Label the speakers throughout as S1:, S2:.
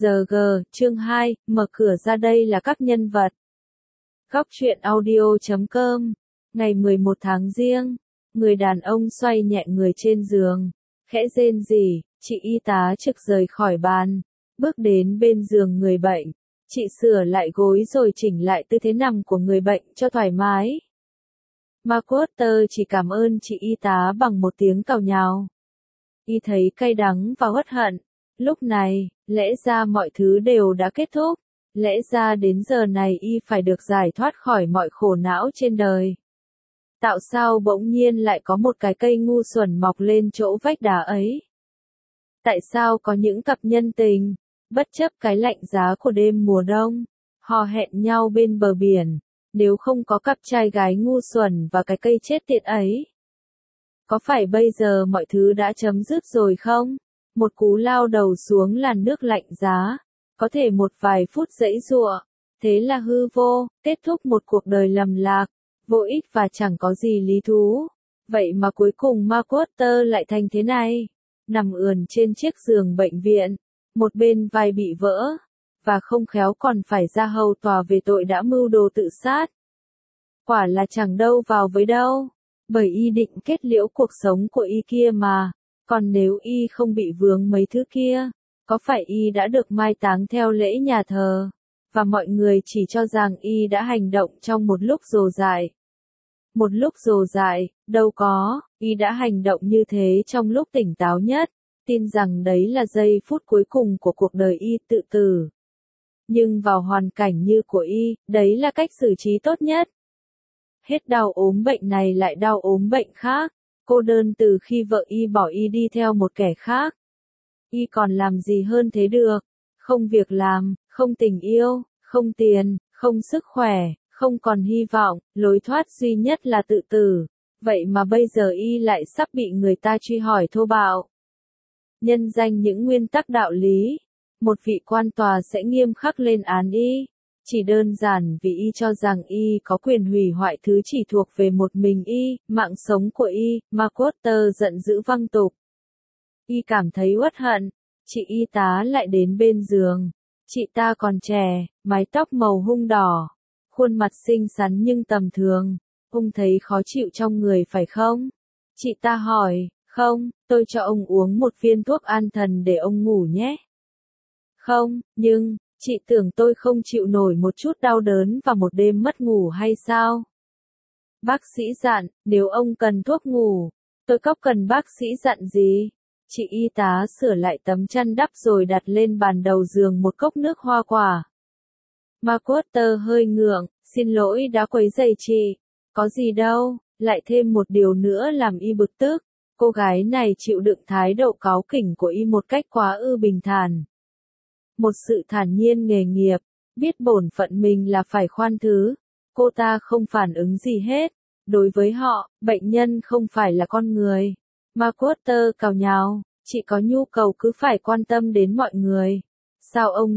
S1: Giờ G, chương 2, mở cửa ra đây là các nhân vật. Góc truyện audio.com, ngày 11 tháng Giêng, người đàn ông xoay nhẹ người trên giường, khẽ rên rỉ, chị y tá trực rời khỏi bàn, bước đến bên giường người bệnh, chị sửa lại gối rồi chỉnh lại tư thế nằm của người bệnh cho thoải mái. McWhorter chỉ cảm ơn chị y tá bằng một tiếng càu nhàu. Y thấy cay đắng và uất hận. Lúc này, lẽ ra mọi thứ đều đã kết thúc. Lẽ ra đến giờ này y phải được giải thoát khỏi mọi khổ não trên đời. Tại sao bỗng nhiên lại có một cái cây ngu xuẩn mọc lên chỗ vách đá ấy? Tại sao có những cặp nhân tình, bất chấp cái lạnh giá của đêm mùa đông, hò hẹn nhau bên bờ biển, nếu không có cặp trai gái ngu xuẩn và cái cây chết tiệt ấy? Có phải bây giờ mọi thứ đã chấm dứt rồi không? Một cú lao đầu xuống làn nước lạnh giá, có thể một vài phút giãy giụa, thế là hư vô, kết thúc một cuộc đời lầm lạc, vô ích và chẳng có gì lý thú. Vậy mà cuối cùng McWhorter lại thành thế này, nằm ườn trên chiếc giường bệnh viện, một bên vai bị vỡ, và không khéo còn phải ra hầu tòa về tội đã mưu đồ tự sát. Quả là chẳng đâu vào với đâu, bởi y định kết liễu cuộc sống của y kia mà. Còn nếu y không bị vướng mấy thứ kia, có phải y đã được mai táng theo lễ nhà thờ, và mọi người chỉ cho rằng y đã hành động trong một lúc rồ dại. Một lúc rồ dại, đâu có, y đã hành động như thế trong lúc tỉnh táo nhất, tin rằng đấy là giây phút cuối cùng của cuộc đời y tự tử. Nhưng vào hoàn cảnh như của y, đấy là cách xử trí tốt nhất. Hết đau ốm bệnh này lại đau ốm bệnh khác. Cô đơn từ khi vợ y bỏ y đi theo một kẻ khác. Y còn làm gì hơn thế được? Không việc làm, không tình yêu, không tiền, không sức khỏe, không còn hy vọng, lối thoát duy nhất là tự tử. Vậy mà bây giờ y lại sắp bị người ta truy hỏi thô bạo. Nhân danh những nguyên tắc đạo lý, một vị quan tòa sẽ nghiêm khắc lên án y. Chỉ đơn giản vì y cho rằng y có quyền hủy hoại thứ chỉ thuộc về một mình y, mạng sống của y, McWhorter giận dữ văng tục. Y cảm thấy uất hận, chị y tá lại đến bên giường. Chị ta còn trẻ, mái tóc màu hung đỏ, khuôn mặt xinh xắn nhưng tầm thường. Ông thấy khó chịu trong người phải không? Chị ta hỏi, không, tôi cho ông uống một viên thuốc an thần để ông ngủ nhé. Không, nhưng... Chị tưởng tôi không chịu nổi một chút đau đớn và một đêm mất ngủ hay sao? Bác sĩ dặn, nếu ông cần thuốc ngủ, tôi có cần bác sĩ dặn gì? Chị y tá sửa lại tấm chăn đắp rồi đặt lên bàn đầu giường một cốc nước hoa quả. McWhorter hơi ngượng, xin lỗi đã quấy rầy chị. Có gì đâu, lại thêm một điều nữa làm y bực tức. Cô gái này chịu đựng thái độ cáu kỉnh của y một cách quá bình thản. Một sự thản nhiên nghề nghiệp, biết bổn phận mình là phải khoan thứ. Cô ta không phản ứng gì hết. Đối với họ, bệnh nhân không phải là con người. McWhorter càu nhàu, chị có nhu cầu cứ phải quan tâm đến mọi người. Sao ông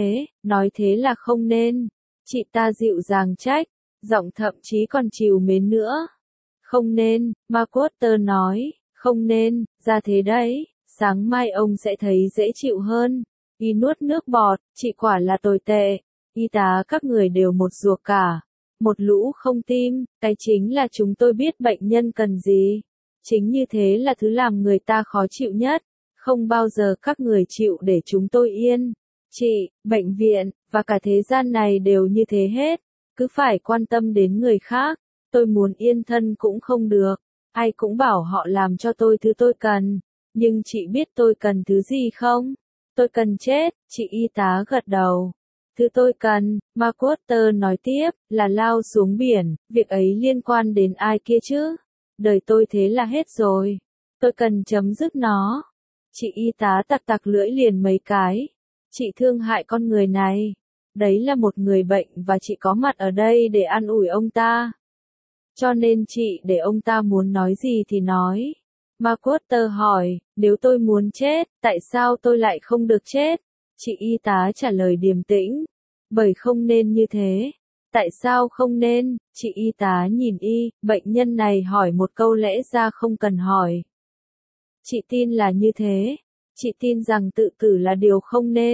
S1: nói thế là không nên. Chị ta dịu dàng trách, giọng thậm chí còn trìu mến nữa. Không nên, McWhorter nói, không nên, ra thế đấy, sáng mai ông sẽ thấy dễ chịu hơn. Y nuốt nước bọt, chị quả là tồi tệ, y tá các người đều một ruột cả, một lũ không tim, cái chính là chúng tôi biết bệnh nhân cần gì. Chính như thế là thứ làm người ta khó chịu nhất, không bao giờ các người chịu để chúng tôi yên. Chị, bệnh viện, và cả thế gian này đều như thế hết, cứ phải quan tâm đến người khác, tôi muốn yên thân cũng không được, ai cũng bảo họ làm cho tôi thứ tôi cần, nhưng chị biết tôi cần thứ gì không? Tôi cần chết, chị y tá gật đầu. Thứ tôi cần, McWhorter nói tiếp, là lao xuống biển, việc ấy liên quan đến ai kia chứ? Đời tôi thế là hết rồi. Tôi cần chấm dứt nó. Chị y tá tặc lưỡi liền mấy cái. Chị thương hại con người này. Đấy là một người bệnh và chị có mặt ở đây để an ủi ông ta. Cho nên chị để ông ta muốn nói gì thì nói. McWhorter hỏi, nếu tôi muốn chết, tại sao tôi lại không được chết? Chị y tá trả lời điềm tĩnh, bởi không nên như thế. Tại sao không nên? Chị y tá nhìn y, bệnh nhân này hỏi một câu lẽ ra không cần hỏi. Chị tin là như thế. Chị tin rằng tự tử là điều không nên.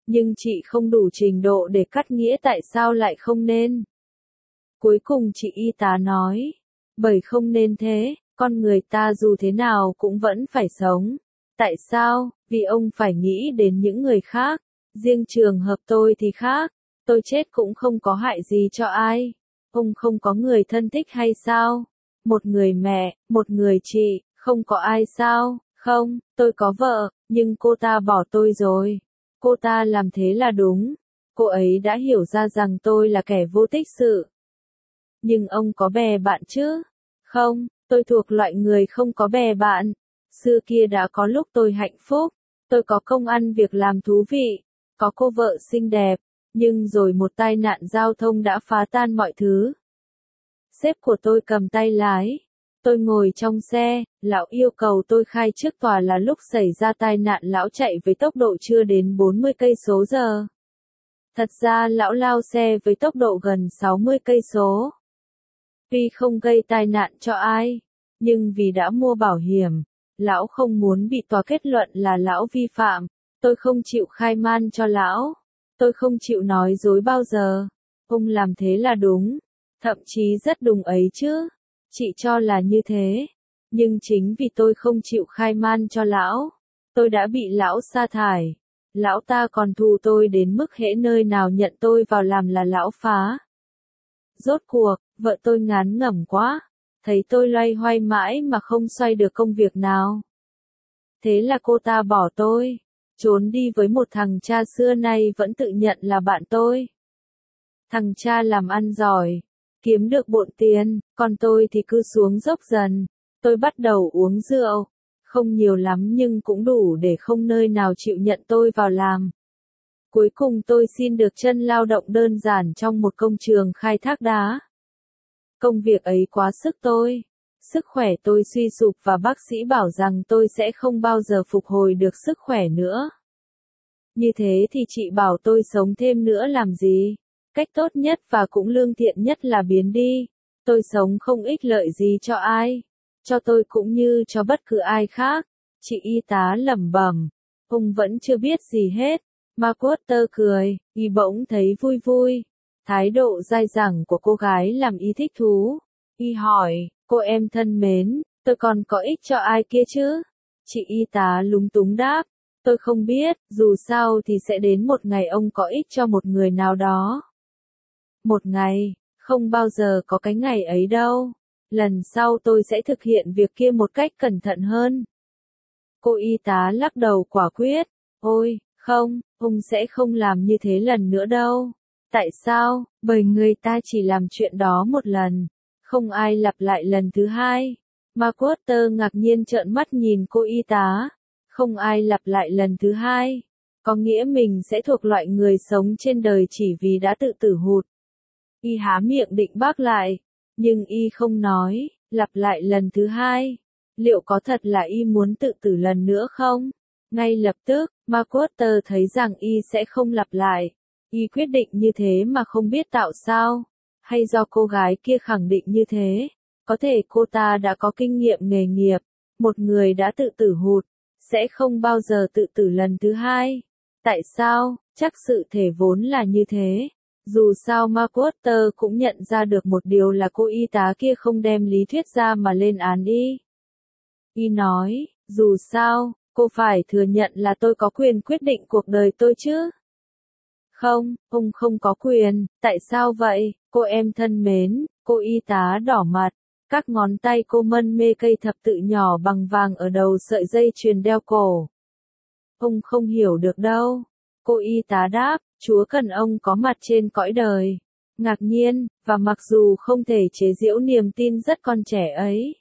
S1: nhưng chị không đủ trình độ để cắt nghĩa tại sao lại không nên. Cuối cùng chị y tá nói, bởi không nên thế, con người ta dù thế nào cũng vẫn phải sống. Tại sao? Vì ông phải nghĩ đến những người khác. Riêng trường hợp tôi thì khác, tôi chết cũng không có hại gì cho ai. Ông không có người thân thích hay sao? Một người mẹ, một người chị, không có ai sao? Không, tôi có vợ, nhưng cô ta bỏ tôi rồi. Cô ta làm thế là đúng. Cô ấy đã hiểu ra rằng tôi là kẻ vô tích sự. Nhưng ông có bè bạn chứ? Không, tôi thuộc loại người không có bè bạn. Xưa kia đã có lúc tôi hạnh phúc, tôi có công ăn việc làm thú vị, có cô vợ xinh đẹp, nhưng rồi một tai nạn giao thông đã phá tan mọi thứ. Sếp của tôi cầm tay lái, tôi ngồi trong xe, lão yêu cầu tôi khai trước tòa là lúc xảy ra tai nạn lão chạy với tốc độ chưa đến 40 cây số giờ. Thật ra lão lao xe với tốc độ gần 60 cây số. Tuy không gây tai nạn cho ai, nhưng vì đã mua bảo hiểm, lão không muốn bị tòa kết luận là lão vi phạm. Tôi không chịu khai man cho lão. Tôi không chịu nói dối bao giờ. Ông làm thế là đúng. Thậm chí rất đúng ấy chứ. Chị cho là như thế. Nhưng chính vì tôi không chịu khai man cho lão, tôi đã bị lão sa thải. Lão ta còn thù tôi đến mức hễ nơi nào nhận tôi vào làm là lão phá. Rốt cuộc, vợ tôi ngán ngẩm quá. Thấy tôi loay hoay mãi mà không xoay được công việc nào. Thế là cô ta bỏ tôi, trốn đi với một thằng cha xưa nay vẫn tự nhận là bạn tôi. Thằng cha làm ăn giỏi, kiếm được bộn tiền, còn tôi thì cứ xuống dốc dần. Tôi bắt đầu uống rượu, không nhiều lắm nhưng cũng đủ để không nơi nào chịu nhận tôi vào làm. Cuối cùng tôi xin được chân lao động đơn giản trong một công trường khai thác đá. Công việc ấy quá sức tôi. Sức khỏe tôi suy sụp và bác sĩ bảo rằng tôi sẽ không bao giờ phục hồi được sức khỏe nữa. Như thế thì chị bảo tôi sống thêm nữa làm gì? Cách tốt nhất và cũng lương thiện nhất là biến đi. Tôi sống không ích lợi gì cho ai. Cho tôi cũng như cho bất cứ ai khác. Chị y tá lẩm bẩm. Ông vẫn chưa biết gì hết. McWhorter cười, y bỗng thấy vui vui. Thái độ dai dẳng của cô gái làm y thích thú. Y hỏi, cô em thân mến, tôi còn có ích cho ai kia chứ? Chị y tá lúng túng đáp, tôi không biết, dù sao thì sẽ đến một ngày ông có ích cho một người nào đó. Một ngày, không bao giờ có cái ngày ấy đâu. Lần sau tôi sẽ thực hiện việc kia một cách cẩn thận hơn. Cô y tá lắc đầu quả quyết, ôi, không, ông sẽ không làm như thế lần nữa đâu. Tại sao? Bởi người ta chỉ làm chuyện đó một lần. Không ai lặp lại lần thứ hai. McWhorter ngạc nhiên trợn mắt nhìn cô y tá. Không ai lặp lại lần thứ hai. Có nghĩa mình sẽ thuộc loại người sống trên đời chỉ vì đã tự tử hụt. Y há miệng định bác lại. Nhưng y không nói, lặp lại lần thứ hai. Liệu có thật là y muốn tự tử lần nữa không? Ngay lập tức, McWhorter thấy rằng y sẽ không lặp lại. Y quyết định như thế mà không biết tạo sao. Hay do cô gái kia khẳng định như thế. Có thể cô ta đã có kinh nghiệm nghề nghiệp. Một người đã tự tử hụt, sẽ không bao giờ tự tử lần thứ hai. Tại sao? Chắc sự thể vốn là như thế. Dù sao McWhorter cũng nhận ra được một điều là cô y tá kia không đem lý thuyết ra mà lên án y. Y nói, dù sao, cô phải thừa nhận là tôi có quyền quyết định cuộc đời tôi chứ. Không, ông không có quyền, tại sao vậy, cô em thân mến, cô y tá đỏ mặt, các ngón tay cô mân mê cây thập tự nhỏ bằng vàng ở đầu sợi dây chuyền đeo cổ. Ông không hiểu được đâu, cô y tá đáp, Chúa cần ông có mặt trên cõi đời. Ngạc nhiên, và mặc dù không thể chế giễu niềm tin rất con trẻ ấy.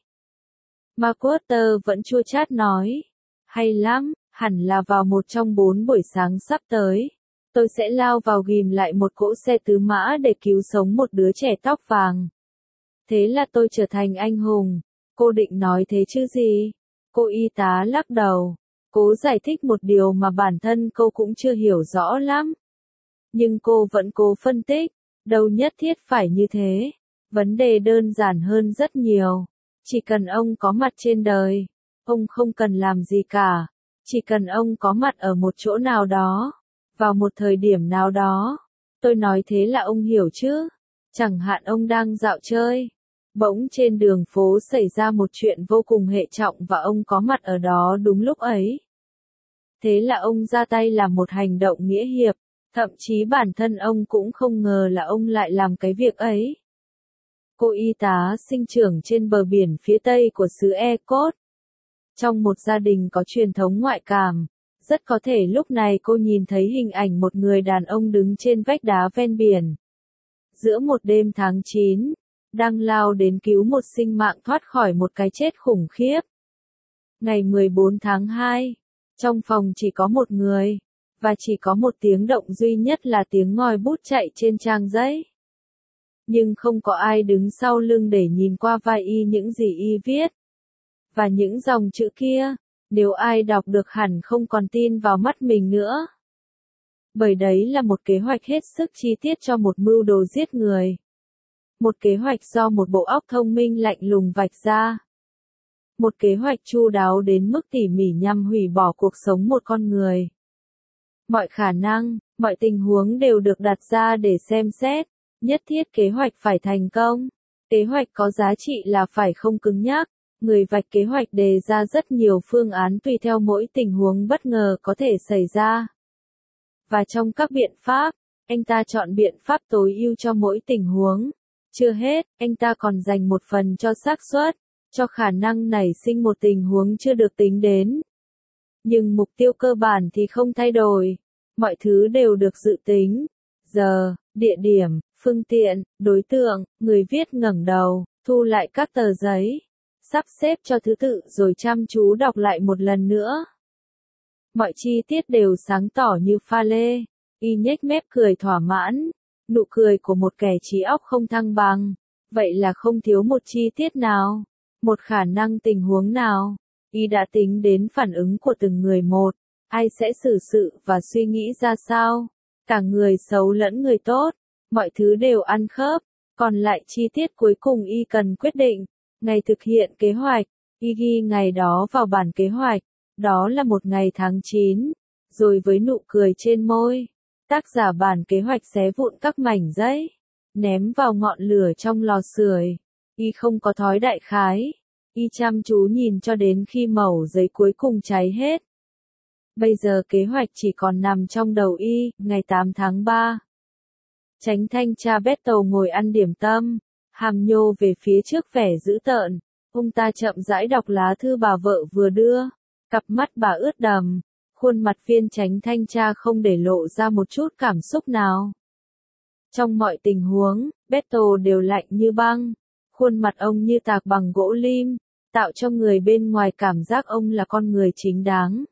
S1: McWhorter vẫn chua chát nói, hay lắm, hẳn là vào một trong 4 buổi sáng sắp tới. Tôi sẽ lao vào ghim lại một cỗ xe tứ mã để cứu sống một đứa trẻ tóc vàng. Thế là tôi trở thành anh hùng. Cô định nói thế chứ gì? Cô y tá lắc đầu. Cố giải thích một điều mà bản thân cô cũng chưa hiểu rõ lắm. Nhưng cô vẫn cố phân tích. Đâu nhất thiết phải như thế. Vấn đề đơn giản hơn rất nhiều. Chỉ cần ông có mặt trên đời. Ông không cần làm gì cả. Chỉ cần ông có mặt ở một chỗ nào đó. Vào một thời điểm nào đó, tôi nói thế là ông hiểu chứ, chẳng hạn ông đang dạo chơi. Bỗng trên đường phố xảy ra một chuyện vô cùng hệ trọng và ông có mặt ở đó đúng lúc ấy. Thế là ông ra tay làm một hành động nghĩa hiệp, thậm chí bản thân ông cũng không ngờ là ông lại làm cái việc ấy. Cô y tá sinh trưởng trên bờ biển phía tây của xứ Ecot. Trong một gia đình có truyền thống ngoại cảm, rất có thể lúc này cô nhìn thấy hình ảnh một người đàn ông đứng trên vách đá ven biển. Giữa một đêm tháng 9, đang lao đến cứu một sinh mạng thoát khỏi một cái chết khủng khiếp. Ngày 14 tháng 2, trong phòng chỉ có một người, và chỉ có một tiếng động duy nhất là tiếng ngòi bút chạy trên trang giấy. Nhưng không có ai đứng sau lưng để nhìn qua vai y những gì y viết. Và những dòng chữ kia, nếu ai đọc được hẳn không còn tin vào mắt mình nữa. Bởi đấy là một kế hoạch hết sức chi tiết cho một mưu đồ giết người. Một kế hoạch do một bộ óc thông minh lạnh lùng vạch ra. Một kế hoạch chu đáo đến mức tỉ mỉ nhằm hủy bỏ cuộc sống một con người. Mọi khả năng, mọi tình huống đều được đặt ra để xem xét, nhất thiết kế hoạch phải thành công. Kế hoạch có giá trị là phải không cứng nhắc. Người vạch kế hoạch đề ra rất nhiều phương án tùy theo mỗi tình huống bất ngờ có thể xảy ra. Và trong các biện pháp, anh ta chọn biện pháp tối ưu cho mỗi tình huống. Chưa hết, anh ta còn dành một phần cho xác suất, cho khả năng nảy sinh một tình huống chưa được tính đến. Nhưng mục tiêu cơ bản thì không thay đổi. Mọi thứ đều được dự tính. Giờ, địa điểm, phương tiện, đối tượng, người viết ngẩng đầu, thu lại các tờ giấy. Sắp xếp cho thứ tự rồi chăm chú đọc lại một lần nữa. Mọi chi tiết đều sáng tỏ như pha lê. Y nhếch mép cười thỏa mãn. Nụ cười của một kẻ trí óc không thăng bằng. Vậy là không thiếu một chi tiết nào. Một khả năng tình huống nào. Y đã tính đến phản ứng của từng người một. Ai sẽ xử sự và suy nghĩ ra sao. Cả người xấu lẫn người tốt. Mọi thứ đều ăn khớp. Còn lại chi tiết cuối cùng Y cần quyết định. Ngày thực hiện kế hoạch, y ghi ngày đó vào bản kế hoạch, đó là một ngày tháng 9, rồi với nụ cười trên môi, tác giả bản kế hoạch xé vụn các mảnh giấy, ném vào ngọn lửa trong lò sưởi. Y không có thói đại khái, y chăm chú nhìn cho đến khi mẩu giấy cuối cùng cháy hết. Bây giờ kế hoạch chỉ còn nằm trong đầu y, ngày 8 tháng 3. Chánh thanh tra Battle ngồi ăn điểm tâm. Hàm nhô về phía trước vẻ dữ tợn, ông ta chậm rãi đọc lá thư bà vợ vừa đưa, cặp mắt bà ướt đẫm, khuôn mặt viên chánh thanh tra không để lộ ra một chút cảm xúc nào. Trong mọi tình huống, Battle đều lạnh như băng, khuôn mặt ông như tạc bằng gỗ lim, tạo cho người bên ngoài cảm giác ông là con người chính đáng.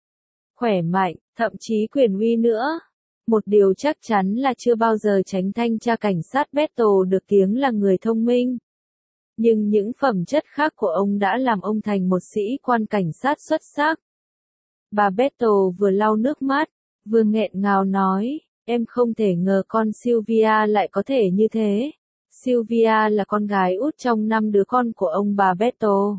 S1: Khỏe mạnh, thậm chí quyền uy nữa. Một điều chắc chắn là chưa bao giờ chánh thanh tra cảnh sát Battle được tiếng là người thông minh. Nhưng những phẩm chất khác của ông đã làm ông thành một sĩ quan cảnh sát xuất sắc. Bà Battle vừa lau nước mắt, vừa nghẹn ngào nói, em không thể ngờ con Sylvia lại có thể như thế. Sylvia là con gái út trong 5 đứa con của ông bà Battle.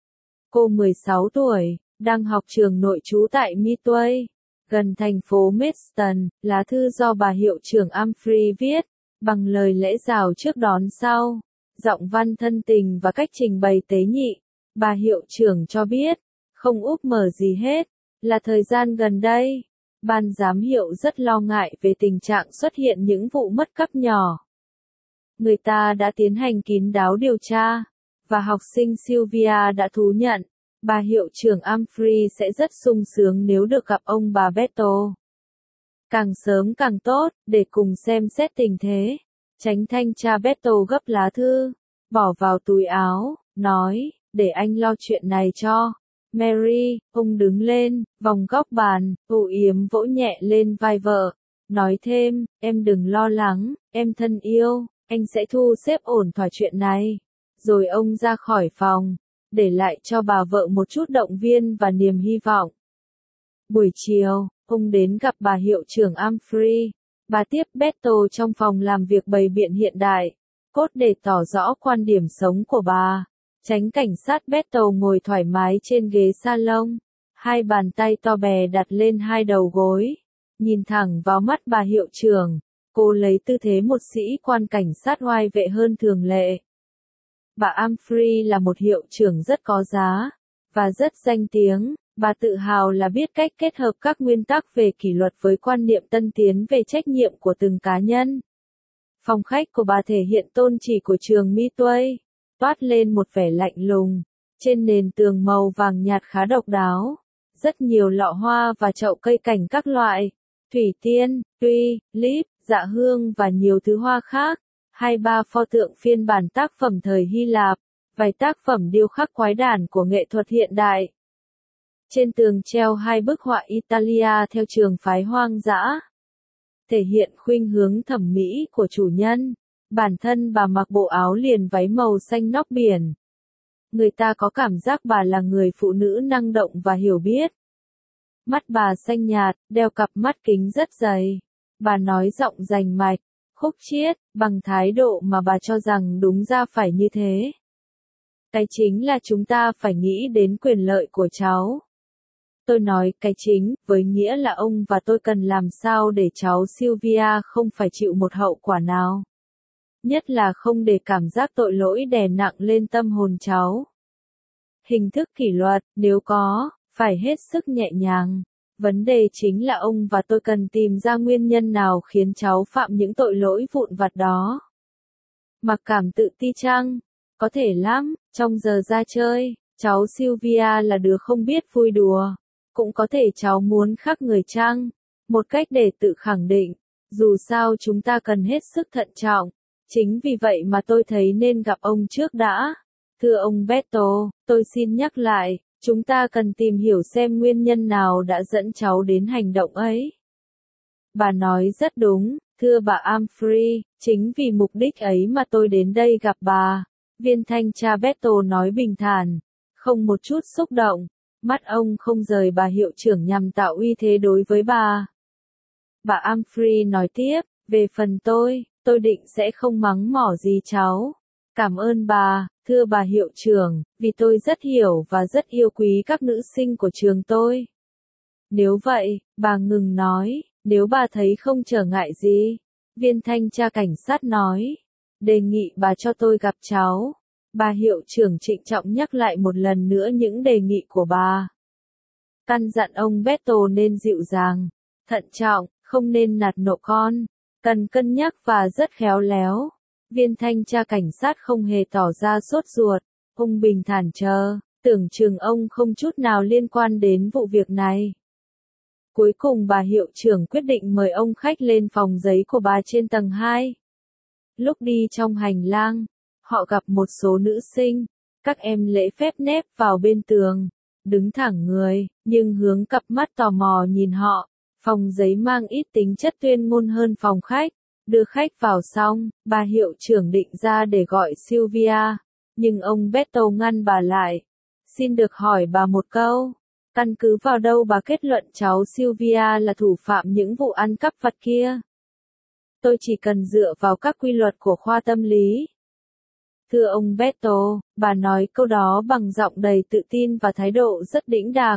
S1: Cô 16 tuổi, đang học trường nội trú tại Midway, gần thành phố Maidstone. Lá thư do bà hiệu trưởng Humphrey viết, bằng lời lẽ rào trước đón sau, giọng văn thân tình và cách trình bày tế nhị. Bà hiệu trưởng cho biết, không úp mở gì hết, là thời gian gần đây, ban giám hiệu rất lo ngại về tình trạng xuất hiện những vụ mất cắp nhỏ. Người ta đã tiến hành kín đáo điều tra, và học sinh Sylvia đã thú nhận. Bà hiệu trưởng Humphrey sẽ rất sung sướng nếu được gặp ông bà Battle. Càng sớm càng tốt, để cùng xem xét tình thế. Chánh thanh tra Battle gấp lá thư, bỏ vào túi áo, nói, để anh lo chuyện này cho. Mary, ông đứng lên, vòng góc bàn, âu yếm vỗ nhẹ lên vai vợ, nói thêm, em đừng lo lắng, em thân yêu, anh sẽ thu xếp ổn thỏa chuyện này. Rồi ông ra khỏi phòng, để lại cho bà vợ một chút động viên và niềm hy vọng. Buổi chiều, ông đến gặp bà hiệu trưởng Humphrey. Bà tiếp Battle trong phòng làm việc bày biện hiện đại, cốt để tỏ rõ quan điểm sống của bà. Chánh cảnh sát Battle ngồi thoải mái trên ghế salon, hai bàn tay to bè đặt lên hai đầu gối, Nhìn thẳng vào mắt bà hiệu trưởng, cô lấy tư thế một sĩ quan cảnh sát oai vệ hơn thường lệ. Bà Humphrey là một hiệu trưởng rất có giá, và rất danh tiếng. Bà tự hào là biết cách kết hợp các nguyên tắc về kỷ luật với quan niệm tân tiến về trách nhiệm của từng cá nhân. Phòng khách của bà thể hiện tôn chỉ của trường Midway, toát lên một vẻ lạnh lùng. Trên nền tường màu vàng nhạt khá độc đáo, rất nhiều lọ hoa và chậu cây cảnh các loại, thủy tiên, tulip, dạ hương và nhiều thứ hoa khác. 2-3 pho tượng phiên bản tác phẩm thời Hy Lạp, vài tác phẩm điêu khắc quái đản của nghệ thuật hiện đại. Trên tường treo 2 bức họa Italia theo trường phái hoang dã, thể hiện khuynh hướng thẩm mỹ của chủ nhân. Bản thân bà mặc bộ áo liền váy màu xanh nóc biển. Người ta có cảm giác bà là người phụ nữ năng động và hiểu biết. Mắt bà xanh nhạt, đeo cặp mắt kính rất dày. Bà nói giọng rành mạch, khúc chiết, bằng thái độ mà bà cho rằng đúng ra phải như thế. Cái chính là chúng ta phải nghĩ đến quyền lợi của cháu. Tôi nói cái chính, với nghĩa là ông và tôi cần làm sao để cháu Sylvia không phải chịu một hậu quả nào. Nhất là không để cảm giác tội lỗi đè nặng lên tâm hồn cháu. Hình thức kỷ luật, nếu có, phải hết sức nhẹ nhàng. Vấn đề chính là ông và tôi cần tìm ra nguyên nhân nào khiến cháu phạm những tội lỗi vụn vặt đó. Mặc cảm tự ti chăng? Có thể lắm, trong giờ ra chơi, cháu Sylvia là đứa không biết vui đùa. Cũng có thể cháu muốn khác người chăng? Một cách để tự khẳng định, dù sao chúng ta cần hết sức thận trọng. Chính vì vậy mà tôi thấy nên gặp ông trước đã. Thưa ông Beto, tôi xin nhắc lại, chúng ta cần tìm hiểu xem nguyên nhân nào đã dẫn cháu đến hành động ấy. Bà nói rất đúng, thưa bà Humphrey, chính vì mục đích ấy mà tôi đến đây gặp bà. Viên thanh tra Beto nói bình thản, không một chút xúc động. Mắt ông không rời bà hiệu trưởng nhằm tạo uy thế đối với bà. Bà Humphrey nói tiếp, về phần tôi định sẽ không mắng mỏ gì cháu. Cảm ơn bà, thưa bà hiệu trưởng, vì tôi rất hiểu và rất yêu quý các nữ sinh của trường tôi. Nếu vậy, bà ngừng nói, nếu bà thấy không trở ngại gì. Viên thanh tra cảnh sát nói, đề nghị bà cho tôi gặp cháu. Bà hiệu trưởng trịnh trọng nhắc lại một lần nữa những đề nghị của bà. Căn dặn ông Beto nên dịu dàng, thận trọng, không nên nạt nộ con, cần cân nhắc và rất khéo léo. Viên thanh tra cảnh sát không hề tỏ ra sốt ruột, ông bình thản chờ, tưởng chừng ông không chút nào liên quan đến vụ việc này. Cuối cùng bà hiệu trưởng quyết định mời ông khách lên phòng giấy của bà trên tầng 2. Lúc đi trong hành lang, họ gặp một số nữ sinh, các em lễ phép nép vào bên tường, đứng thẳng người, nhưng hướng cặp mắt tò mò nhìn họ. Phòng giấy mang ít tính chất tuyên ngôn hơn phòng khách. Đưa khách vào xong, bà hiệu trưởng định ra để gọi Sylvia, nhưng ông Beto ngăn bà lại. Xin được hỏi bà một câu, căn cứ vào đâu bà kết luận cháu Sylvia là thủ phạm những vụ ăn cắp vặt kia? Tôi chỉ cần dựa vào các quy luật của khoa tâm lý. Thưa ông Beto, bà nói câu đó bằng giọng đầy tự tin và thái độ rất đĩnh đạc.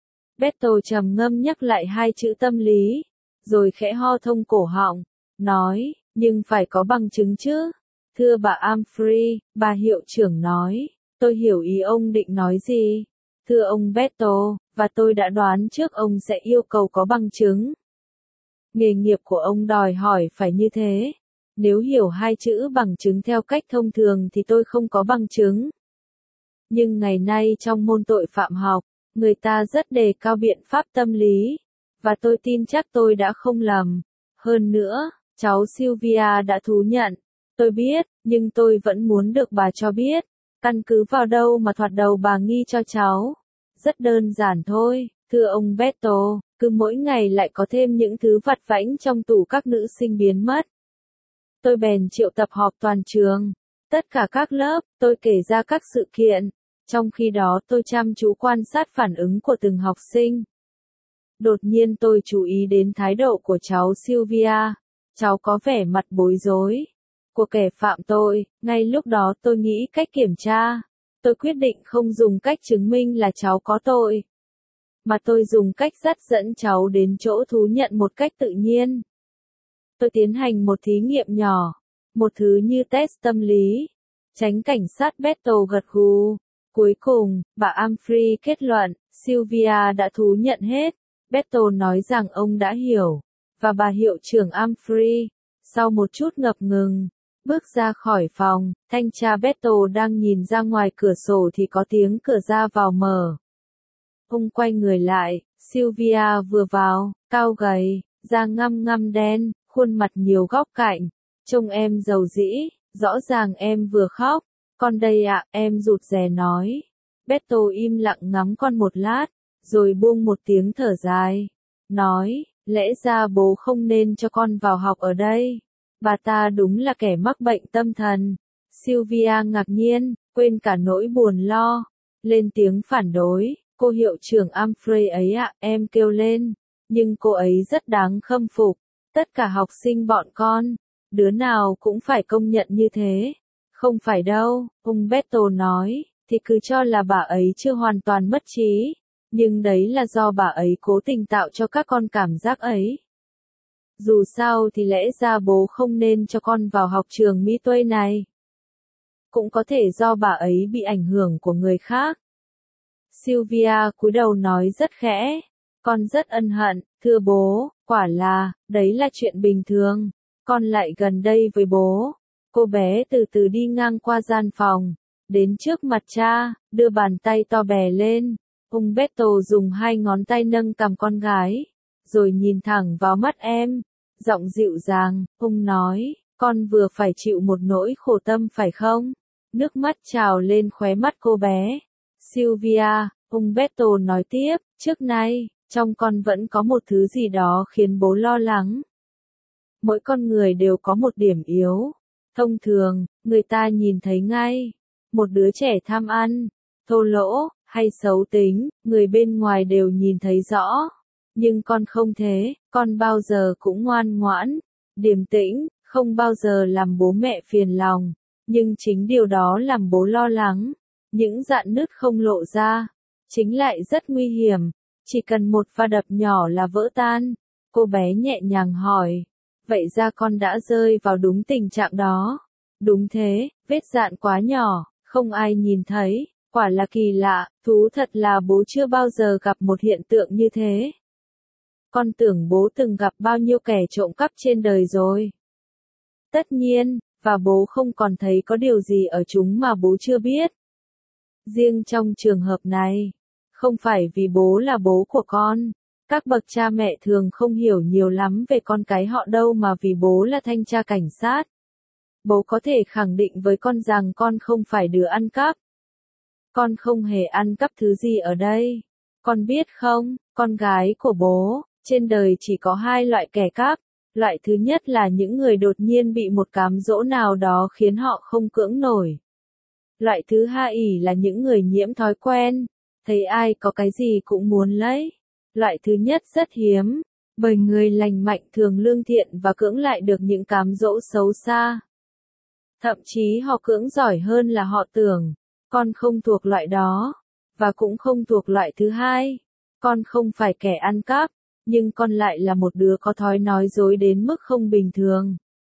S1: Beto trầm ngâm nhắc lại 2 chữ tâm lý, rồi khẽ ho thông cổ họng, nói, nhưng phải có bằng chứng chứ. Thưa bà Humphrey, bà hiệu trưởng nói, tôi hiểu ý ông định nói gì. Thưa ông Beto, và tôi đã đoán trước ông sẽ yêu cầu có bằng chứng. Nghề nghiệp của ông đòi hỏi phải như thế. Nếu hiểu 2 chữ bằng chứng theo cách thông thường thì tôi không có bằng chứng. Nhưng ngày nay trong môn tội phạm học, người ta rất đề cao biện pháp tâm lý, và tôi tin chắc tôi đã không lầm. Hơn nữa, cháu Sylvia đã thú nhận. Tôi biết, nhưng tôi vẫn muốn được bà cho biết, căn cứ vào đâu mà thoạt đầu bà nghi cho cháu. Rất đơn giản thôi, thưa ông Beto, cứ mỗi ngày lại có thêm những thứ vặt vãnh trong tủ các nữ sinh biến mất. Tôi bèn triệu tập họp toàn trường, tất cả các lớp, tôi kể ra các sự kiện. Trong khi đó tôi chăm chú quan sát phản ứng của từng học sinh. Đột nhiên tôi chú ý đến thái độ của cháu Sylvia. Cháu có vẻ mặt bối rối của kẻ phạm tội. Ngay lúc đó tôi nghĩ cách kiểm tra. Tôi quyết định không dùng cách chứng minh là cháu có tội, mà tôi dùng cách dắt dẫn cháu đến chỗ thú nhận một cách tự nhiên. Tôi tiến hành một thí nghiệm nhỏ, một thứ như test tâm lý. Chánh cảnh sát Beto gật gù. Cuối cùng, bà Humphrey kết luận, Sylvia đã thú nhận hết. Beto nói rằng ông đã hiểu, và bà hiệu trưởng Humphrey, sau một chút ngập ngừng, bước ra khỏi phòng. Thanh tra Beto đang nhìn ra ngoài cửa sổ thì có tiếng cửa ra vào mở. Ông quay người lại, Sylvia vừa vào, cao gầy, da ngăm ngăm đen, khuôn mặt nhiều góc cạnh, trông em dầu dĩ, rõ ràng em vừa khóc. Con đây ạ, em rụt rè nói. Beto im lặng ngắm con một lát, rồi buông một tiếng thở dài, nói, lẽ ra bố không nên cho con vào học ở đây. Bà ta đúng là kẻ mắc bệnh tâm thần. Sylvia ngạc nhiên, quên cả nỗi buồn lo, lên tiếng phản đối. Cô hiệu trưởng Humphrey ấy ạ, em kêu lên, nhưng cô ấy rất đáng khâm phục. Tất cả học sinh bọn con, đứa nào cũng phải công nhận như thế. Không phải đâu, ông Beto nói, thì cứ cho là bà ấy chưa hoàn toàn mất trí, nhưng đấy là do bà ấy cố tình tạo cho các con cảm giác ấy. Dù sao thì lẽ ra bố không nên cho con vào học trường Midway này. Cũng có thể do bà ấy bị ảnh hưởng của người khác. Sylvia cúi đầu nói rất khẽ, con rất ân hận, thưa bố, quả là, đấy là chuyện bình thường. Con lại gần đây với bố. Cô bé từ từ đi ngang qua gian phòng, đến trước mặt cha, đưa bàn tay to bè lên. Ông Beto dùng hai ngón tay nâng cằm con gái, rồi nhìn thẳng vào mắt em. Giọng dịu dàng, ông nói, con vừa phải chịu một nỗi khổ tâm phải không? Nước mắt trào lên khóe mắt cô bé. Sylvia, ông Beto nói tiếp, trước nay, trong con vẫn có một thứ gì đó khiến bố lo lắng. Mỗi con người đều có một điểm yếu. Thông thường, người ta nhìn thấy ngay. Một đứa trẻ tham ăn, thô lỗ, hay xấu tính, người bên ngoài đều nhìn thấy rõ. Nhưng con không thế, con bao giờ cũng ngoan ngoãn, điềm tĩnh, không bao giờ làm bố mẹ phiền lòng. Nhưng chính điều đó làm bố lo lắng. Những rạn nứt không lộ ra, chính lại rất nguy hiểm. Chỉ cần một va đập nhỏ là vỡ tan. Cô bé nhẹ nhàng hỏi. Vậy ra con đã rơi vào đúng tình trạng đó. Đúng thế, vết rạn quá nhỏ, không ai nhìn thấy. Quả là kỳ lạ, thú thật là bố chưa bao giờ gặp một hiện tượng như thế. Con tưởng bố từng gặp bao nhiêu kẻ trộm cắp trên đời rồi. Tất nhiên, và bố không còn thấy có điều gì ở chúng mà bố chưa biết. Riêng trong trường hợp này, không phải vì bố là bố của con. Các bậc cha mẹ thường không hiểu nhiều lắm về con cái họ đâu mà vì bố là thanh tra cảnh sát. Bố có thể khẳng định với con rằng con không phải đứa ăn cắp. Con không hề ăn cắp thứ gì ở đây. Con biết không, con gái của bố, trên đời chỉ có hai loại kẻ cắp. Loại thứ nhất là những người đột nhiên bị một cám dỗ nào đó khiến họ không cưỡng nổi. Loại thứ hai là những người nhiễm thói quen, thấy ai có cái gì cũng muốn lấy. Loại thứ nhất rất hiếm, bởi người lành mạnh thường lương thiện và cưỡng lại được những cám dỗ xấu xa. Thậm chí họ cưỡng giỏi hơn là họ tưởng. Con không thuộc loại đó, và cũng không thuộc loại thứ hai. Con không phải kẻ ăn cắp, nhưng con lại là một đứa có thói nói dối đến mức không bình thường.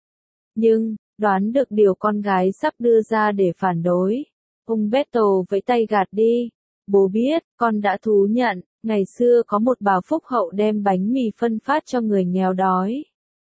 S1: Nhưng, đoán được điều con gái sắp đưa ra để phản đối. Ông Beto vẫy tay gạt đi. Bố biết, con đã thú nhận, ngày xưa có một bà phúc hậu đem bánh mì phân phát cho người nghèo đói.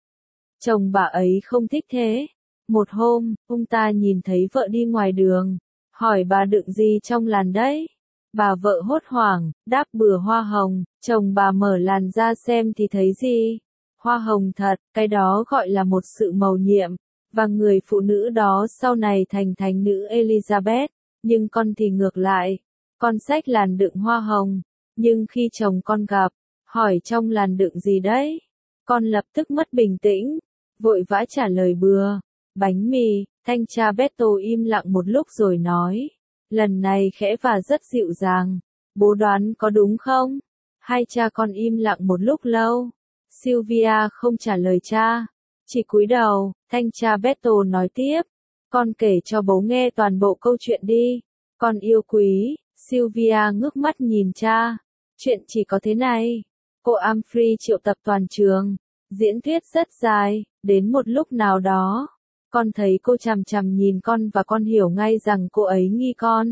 S1: Chồng bà ấy không thích thế. Một hôm, ông ta nhìn thấy vợ đi ngoài đường, hỏi bà đựng gì trong làn đấy. Bà vợ hốt hoảng, đáp bừa hoa hồng. Chồng bà mở làn ra xem thì thấy gì? Hoa hồng thật, cái đó gọi là một sự mầu nhiệm. Và người phụ nữ đó sau này thành thánh nữ Elizabeth. Nhưng con thì ngược lại. Con xách làn đựng hoa hồng. Nhưng khi chồng con gặp, hỏi trong làn đựng gì đấy? Con lập tức mất bình tĩnh, vội vã trả lời bừa. Bánh mì. Thanh tra Beto im lặng một lúc rồi nói. Lần này khẽ và rất dịu dàng. Bố đoán có đúng không? Hai cha con im lặng một lúc lâu. Sylvia không trả lời cha, chỉ cúi đầu. Thanh tra Beto nói tiếp. Con kể cho bố nghe toàn bộ câu chuyện đi. Con yêu quý. Sylvia ngước mắt nhìn cha. Chuyện chỉ có thế này. Cô Humphrey triệu tập toàn trường. Diễn thuyết rất dài, đến một lúc nào đó. Con thấy cô chằm chằm nhìn con và con hiểu ngay rằng cô ấy nghi con.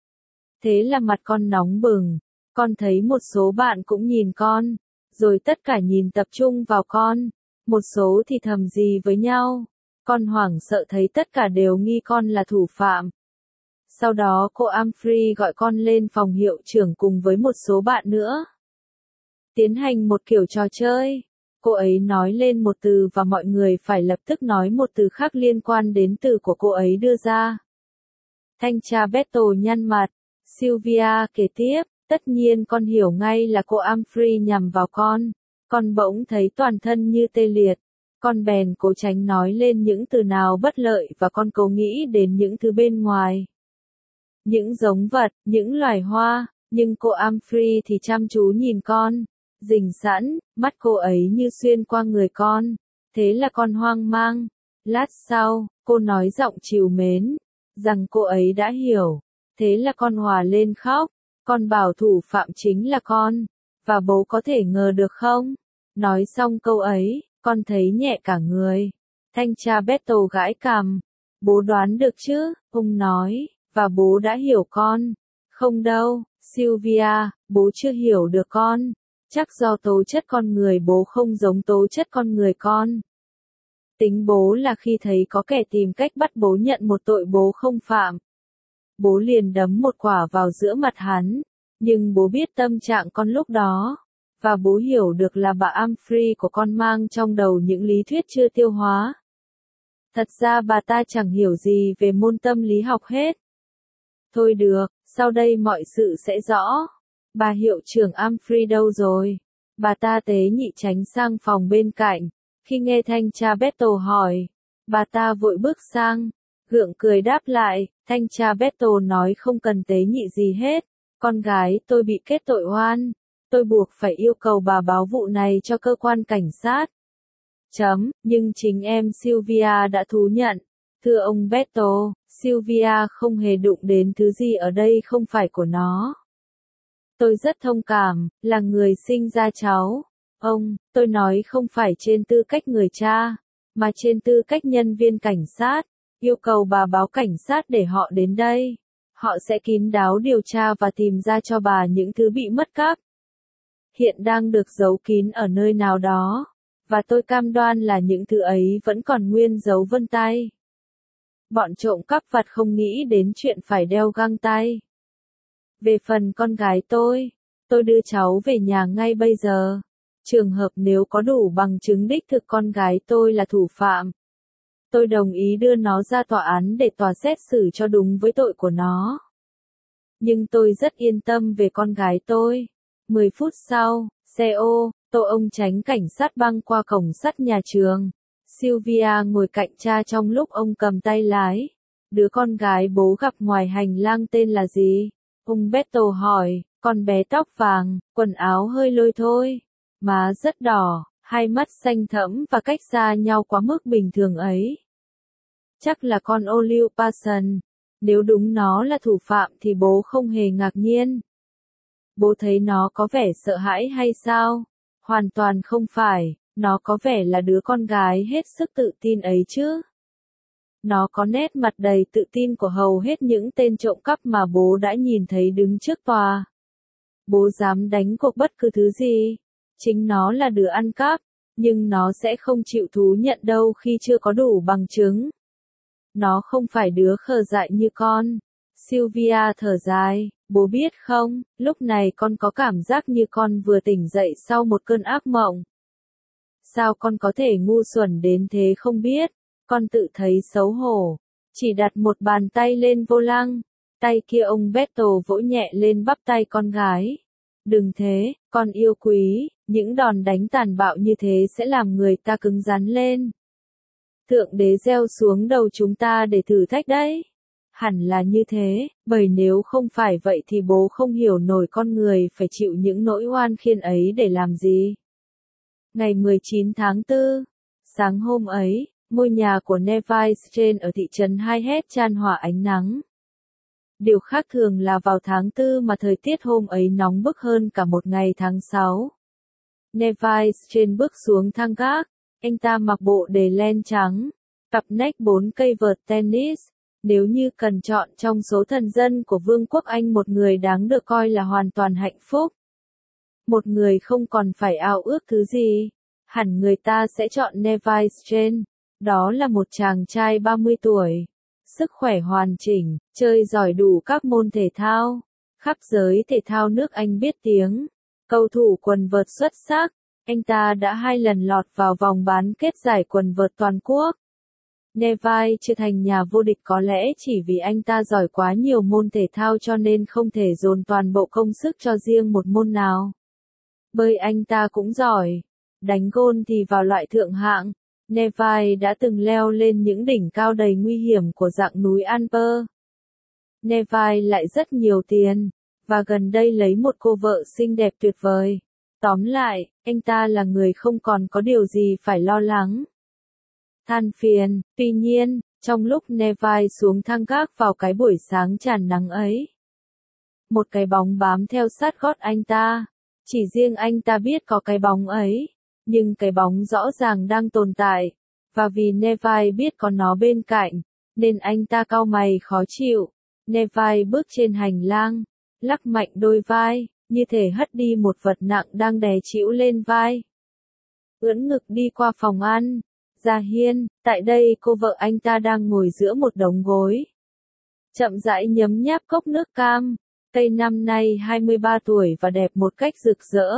S1: Thế là mặt con nóng bừng. Con thấy một số bạn cũng nhìn con. Rồi tất cả nhìn tập trung vào con. Một số thì thầm gì với nhau. Con hoảng sợ thấy tất cả đều nghi con là thủ phạm. Sau đó cô Humphrey gọi con lên phòng hiệu trưởng cùng với một số bạn nữa. Tiến hành một kiểu trò chơi. Cô ấy nói lên một từ và mọi người phải lập tức nói một từ khác liên quan đến từ của cô ấy đưa ra. Thanh tra Battle nhăn mặt. Sylvia kể tiếp, tất nhiên con hiểu ngay là cô Humphrey nhằm vào con. Con bỗng thấy toàn thân như tê liệt. Con bèn cố tránh nói lên những từ nào bất lợi và con cố nghĩ đến những thứ bên ngoài. Những giống vật, những loài hoa, nhưng cô Humphrey thì chăm chú nhìn con. Rình sẵn, mắt cô ấy như xuyên qua người con. Thế là con hoang mang. Lát sau, cô nói giọng trìu mến, rằng cô ấy đã hiểu. Thế là con hòa lên khóc. Con bảo thủ phạm chính là con. Và bố có thể ngờ được không? Nói xong câu ấy, con thấy nhẹ cả người. Thanh tra Battle gãi cằm. Bố đoán được chứ, ông nói, và bố đã hiểu con. Không đâu, Sylvia, bố chưa hiểu được con. Chắc do tố chất con người bố không giống tố chất con người con. Tính bố là khi thấy có kẻ tìm cách bắt bố nhận một tội bố không phạm. Bố liền đấm một quả vào giữa mặt hắn. Nhưng bố biết tâm trạng con lúc đó. Và bố hiểu được là bà Humphrey của con mang trong đầu những lý thuyết chưa tiêu hóa. Thật ra bà ta chẳng hiểu gì về môn tâm lý học hết. Thôi được, sau đây mọi sự sẽ rõ. Bà hiệu trưởng Humphrey đâu rồi? Bà ta tế nhị tránh sang phòng bên cạnh. Khi nghe thanh tra Battle hỏi, bà ta vội bước sang, gượng cười đáp lại, thanh tra Battle nói không cần tế nhị gì hết. Con gái tôi bị kết tội oan. Tôi buộc phải yêu cầu bà báo vụ này cho cơ quan cảnh sát. Nhưng chính em Sylvia đã thú nhận. Thưa ông Battle, Sylvia không hề đụng đến thứ gì ở đây không phải của nó. Tôi rất thông cảm, là người sinh ra cháu. Tôi nói không phải trên tư cách người cha, mà trên tư cách nhân viên cảnh sát. Yêu cầu bà báo cảnh sát để họ đến đây. Họ sẽ kín đáo điều tra và tìm ra cho bà những thứ bị mất cắp. Hiện đang được giấu kín ở nơi nào đó. Và tôi cam đoan là những thứ ấy vẫn còn nguyên dấu vân tay. Bọn trộm cắp vặt không nghĩ đến chuyện phải đeo găng tay. Về phần con gái tôi đưa cháu về nhà ngay bây giờ. Trường hợp nếu có đủ bằng chứng đích thực con gái tôi là thủ phạm, tôi đồng ý đưa nó ra tòa án để tòa xét xử cho đúng với tội của nó. Nhưng tôi rất yên tâm về con gái tôi. 10 phút sau, xe ô tô ông chánh cảnh sát băng qua cổng sắt nhà trường. Sylvia ngồi cạnh cha trong lúc ông cầm tay lái. Đứa con gái bố gặp ngoài hành lang tên là gì? Ông Battle hỏi, con bé tóc vàng, quần áo hơi lôi thôi. Má rất đỏ, hai mắt xanh thẫm và cách xa nhau quá mức bình thường ấy. Chắc là con Olive Parson. Nếu đúng nó là thủ phạm thì bố không hề ngạc nhiên. Bố thấy nó có vẻ sợ hãi hay sao? Hoàn toàn không phải, nó có vẻ là đứa con gái hết sức tự tin ấy chứ. Nó có nét mặt đầy tự tin của hầu hết những tên trộm cắp mà bố đã nhìn thấy đứng trước tòa. Bố dám đánh cuộc bất cứ thứ gì. Chính nó là đứa ăn cắp, nhưng nó sẽ không chịu thú nhận đâu khi chưa có đủ bằng chứng. Nó không phải đứa khờ dại như con. Sylvia thở dài, bố biết không, lúc này con có cảm giác như con vừa tỉnh dậy sau một cơn ác mộng. Sao con có thể ngu xuẩn đến thế không biết, con tự thấy xấu hổ. Chỉ đặt một bàn tay lên vô lăng, tay kia ông Battle vỗ nhẹ lên bắp tay con gái. Đừng thế, con yêu quý, những đòn đánh tàn bạo như thế sẽ làm người ta cứng rắn lên. Thượng đế gieo xuống đầu chúng ta để thử thách đấy. Hẳn là như thế, bởi nếu không phải vậy thì bố không hiểu nổi con người phải chịu những nỗi oan khiên ấy để làm gì. Ngày 19 tháng 4, sáng hôm ấy, ngôi nhà của Neville Strange ở thị trấn Highhead chan hòa ánh nắng. Điều khác thường là vào tháng 4 mà thời tiết hôm ấy nóng bức hơn cả một ngày tháng 6. Nevis trên bước xuống thang gác, anh ta mặc bộ đề len trắng, cặp nách 4 cây vợt tennis. Nếu như cần chọn trong số thần dân của Vương quốc Anh một người đáng được coi là hoàn toàn hạnh phúc, một người không còn phải ao ước thứ gì, hẳn người ta sẽ chọn Nevis trên. Đó là một chàng trai 30 tuổi, sức khỏe hoàn chỉnh, chơi giỏi đủ các môn thể thao, khắp giới thể thao nước Anh biết tiếng, cầu thủ quần vợt xuất sắc, anh ta đã 2 lần lọt vào vòng bán kết giải quần vợt toàn quốc. Nevis trở thành nhà vô địch có lẽ chỉ vì anh ta giỏi quá nhiều môn thể thao cho nên không thể dồn toàn bộ công sức cho riêng một môn nào. Bơi anh ta cũng giỏi, đánh gôn thì vào loại thượng hạng. Nevis đã từng leo lên những đỉnh cao đầy nguy hiểm của dạng núi Alper. Nevis lại rất nhiều tiền, và gần đây lấy một cô vợ xinh đẹp tuyệt vời. Tóm lại, anh ta là người không còn có điều gì phải lo lắng, than phiền. Tuy nhiên, trong lúc Nevis xuống thang gác vào cái buổi sáng tràn nắng ấy, một cái bóng bám theo sát gót anh ta. Chỉ riêng anh ta biết có cái bóng ấy, nhưng cái bóng rõ ràng đang tồn tại, và vì Nevis biết có nó bên cạnh, nên anh ta cau mày khó chịu. Nevis bước trên hành lang, lắc mạnh đôi vai, như thể hất đi một vật nặng đang đè chịu lên vai. Ưỡn ngực đi qua phòng ăn, ra hiên, tại đây cô vợ anh ta đang ngồi giữa một đống gối, chậm rãi nhấm nháp cốc nước cam. Cây năm nay 23 tuổi và đẹp một cách rực rỡ.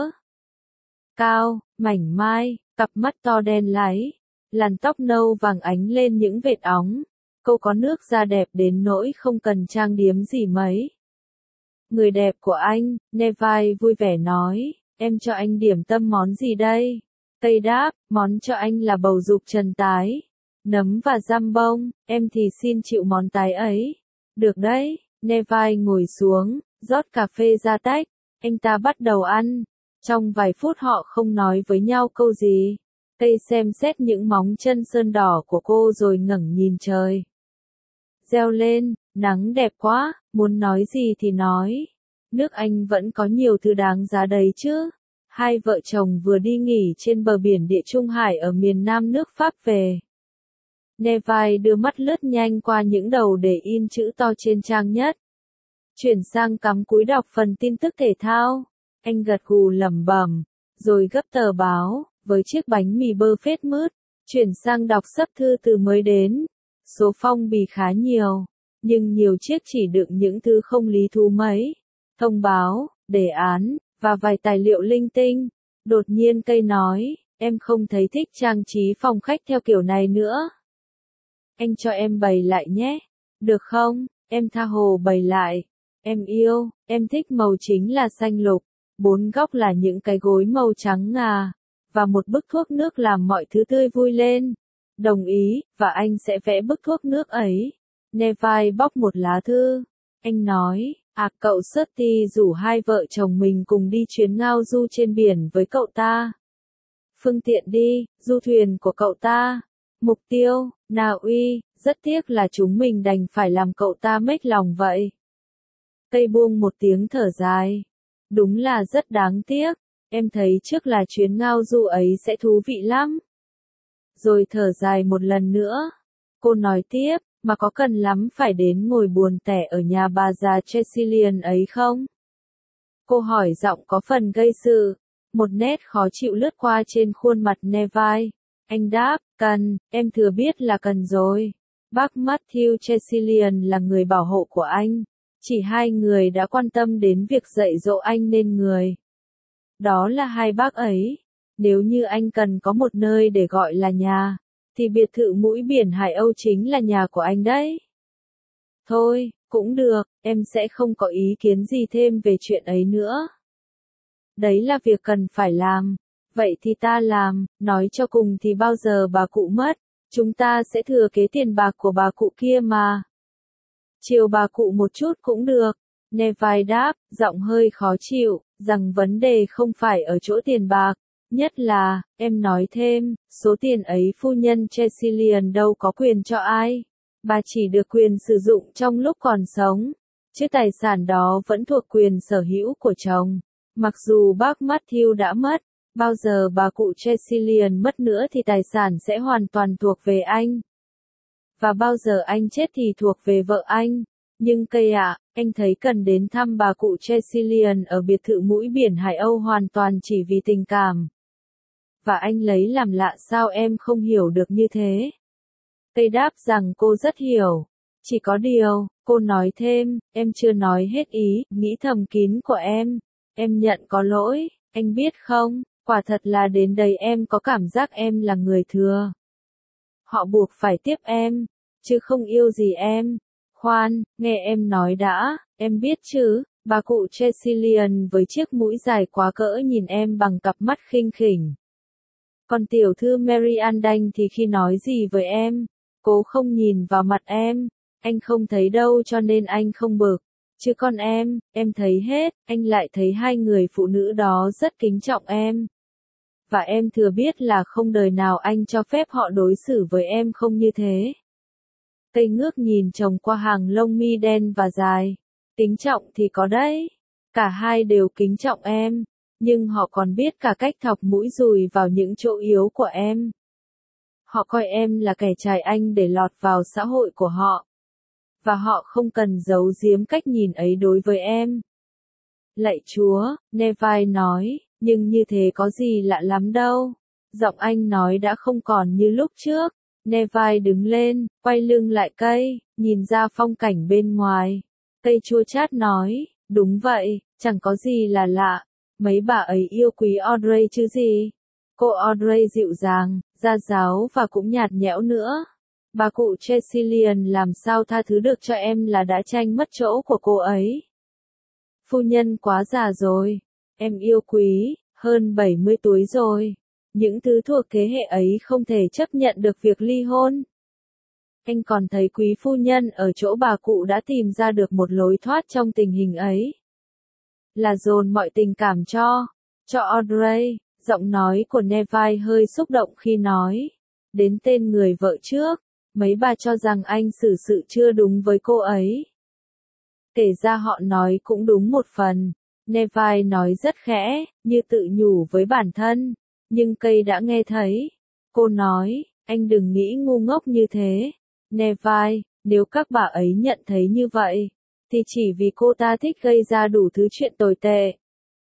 S1: Cao, mảnh mai, cặp mắt to đen láy, làn tóc nâu vàng ánh lên những vệt óng. Cô có nước da đẹp đến nỗi không cần trang điểm gì mấy. Người đẹp của anh, Nevis vui vẻ nói, em cho anh điểm tâm món gì đây? Cây đáp, món cho anh là bầu dục trần tái, nấm và giam bông, em thì xin chịu món tái ấy. Được đấy. Nevis ngồi xuống, rót cà phê ra tách, anh ta bắt đầu ăn. Trong vài phút họ không nói với nhau câu gì. Cây xem xét những móng chân sơn đỏ của cô rồi ngẩng nhìn trời. Reo lên, nắng đẹp quá, muốn nói gì thì nói. Nước Anh vẫn có nhiều thứ đáng giá đấy chứ. Hai vợ chồng vừa đi nghỉ trên bờ biển Địa Trung Hải ở miền nam nước Pháp về. Nevis đưa mắt lướt nhanh qua những đầu để in chữ to trên trang nhất. Chuyển sang cắm cúi đọc phần tin tức thể thao. Anh gật gù lẩm bẩm, rồi gấp tờ báo, với chiếc bánh mì bơ phết mướt. Chuyển sang đọc sấp thư từ mới đến. Số phong bì khá nhiều, nhưng nhiều chiếc chỉ đựng những thứ không lý thú mấy. Thông báo, đề án, và vài tài liệu linh tinh. Đột nhiên cây nói, em không thấy thích trang trí phòng khách theo kiểu này nữa. Anh cho em bày lại nhé. Được không? Em tha hồ bày lại. Em yêu, em thích màu chính là xanh lục. 4 góc là những cái gối màu trắng ngà. Và một bức thuốc nước làm mọi thứ tươi vui lên. Đồng ý, và anh sẽ vẽ bức thuốc nước ấy. Nevis bóc một lá thư. Anh nói, cậu Sutty rủ hai vợ chồng mình cùng đi chuyến ngao du trên biển với cậu ta. Phương tiện đi, du thuyền của cậu ta. Mục tiêu, Na Uy, rất tiếc là chúng mình đành phải làm cậu ta mếch lòng vậy. Cây buông một tiếng thở dài. Đúng là rất đáng tiếc, em thấy trước là chuyến ngao du ấy sẽ thú vị lắm. Rồi thở dài một lần nữa. Cô nói tiếp, mà có cần lắm phải đến ngồi buồn tẻ ở nhà bà già Cecilian ấy không? Cô hỏi giọng có phần gây sự. Một nét khó chịu lướt qua trên khuôn mặt Nevis. Anh đáp, cần, em thừa biết là cần rồi. Bác Matthew Cecilian là người bảo hộ của anh. Chỉ hai người đã quan tâm đến việc dạy dỗ anh nên người. Đó là hai bác ấy. Nếu như anh cần có một nơi để gọi là nhà, thì biệt thự mũi biển Hải Âu chính là nhà của anh đấy. Thôi, cũng được, em sẽ không có ý kiến gì thêm về chuyện ấy nữa. Đấy là việc cần phải làm. Vậy thì ta làm, nói cho cùng thì bao giờ bà cụ mất, chúng ta sẽ thừa kế tiền bạc của bà cụ kia mà. Chiều bà cụ một chút cũng được. Nevis đáp, giọng hơi khó chịu, rằng vấn đề không phải ở chỗ tiền bạc. Nhất là, em nói thêm, số tiền ấy phu nhân Cecilian đâu có quyền cho ai. Bà chỉ được quyền sử dụng trong lúc còn sống. chứ tài sản đó vẫn thuộc quyền sở hữu của chồng. Mặc dù bác Matthew đã mất, bao giờ bà cụ Cecilian mất nữa thì tài sản sẽ hoàn toàn thuộc về anh. Và bao giờ anh chết thì thuộc về vợ anh. Nhưng cây ạ, anh thấy cần đến thăm bà cụ Cecilian ở biệt thự mũi biển Hải Âu hoàn toàn chỉ vì tình cảm. Và anh lấy làm lạ sao em không hiểu được như thế. Cây đáp rằng cô rất hiểu. Chỉ có điều, cô nói thêm, em chưa nói hết ý, nghĩ thầm kín của em. Em nhận có lỗi, anh biết không, quả thật là đến đây em có cảm giác em là người thừa. Họ buộc phải tiếp em, chứ không yêu gì em. Khoan, nghe em nói đã, em biết chứ, bà cụ Cecilian với chiếc mũi dài quá cỡ nhìn em bằng cặp mắt khinh khỉnh. Còn tiểu thư Mary Ann thì khi nói gì với em, cố không nhìn vào mặt em, anh không thấy đâu cho nên anh không bực. Chứ con em thấy hết, anh lại thấy hai người phụ nữ đó rất kính trọng em. Và em thừa biết là không đời nào anh cho phép họ đối xử với em không như thế. Cây ngước nhìn chồng qua hàng lông mi đen và dài. Kính trọng thì có đấy. Cả hai đều kính trọng em. Nhưng họ còn biết cả cách thọc mũi dùi vào những chỗ yếu của em. Họ coi em là kẻ trài anh để lọt vào xã hội của họ. Và họ không cần giấu giếm cách nhìn ấy đối với em. Lạy Chúa, Neville nói, nhưng như thế có gì lạ lắm đâu. Giọng anh nói đã không còn như lúc trước. Neville đứng lên, quay lưng lại cây, nhìn ra phong cảnh bên ngoài. Cây chua chát nói, đúng vậy, chẳng có gì là lạ. Mấy bà ấy yêu quý Audrey chứ gì. Cô Audrey dịu dàng, gia giáo và cũng nhạt nhẽo nữa. Bà cụ Cecilian làm sao tha thứ được cho em là đã tranh mất chỗ của cô ấy. Phu nhân quá già rồi. Em yêu quý, hơn 70 tuổi rồi. Những thứ thuộc thế hệ ấy không thể chấp nhận được việc ly hôn. Anh còn thấy quý phu nhân ở chỗ bà cụ đã tìm ra được một lối thoát trong tình hình ấy. Là dồn mọi tình cảm cho Audrey. Giọng nói của Neville hơi xúc động khi nói. Đến tên người vợ trước. Mấy bà cho rằng anh xử sự chưa đúng với cô ấy. Kể ra họ nói cũng đúng một phần. Neville nói rất khẽ, như tự nhủ với bản thân. Nhưng cây đã nghe thấy. Cô nói, anh đừng nghĩ ngu ngốc như thế. Neville, nếu các bà ấy nhận thấy như vậy, thì chỉ vì cô ta thích gây ra đủ thứ chuyện tồi tệ.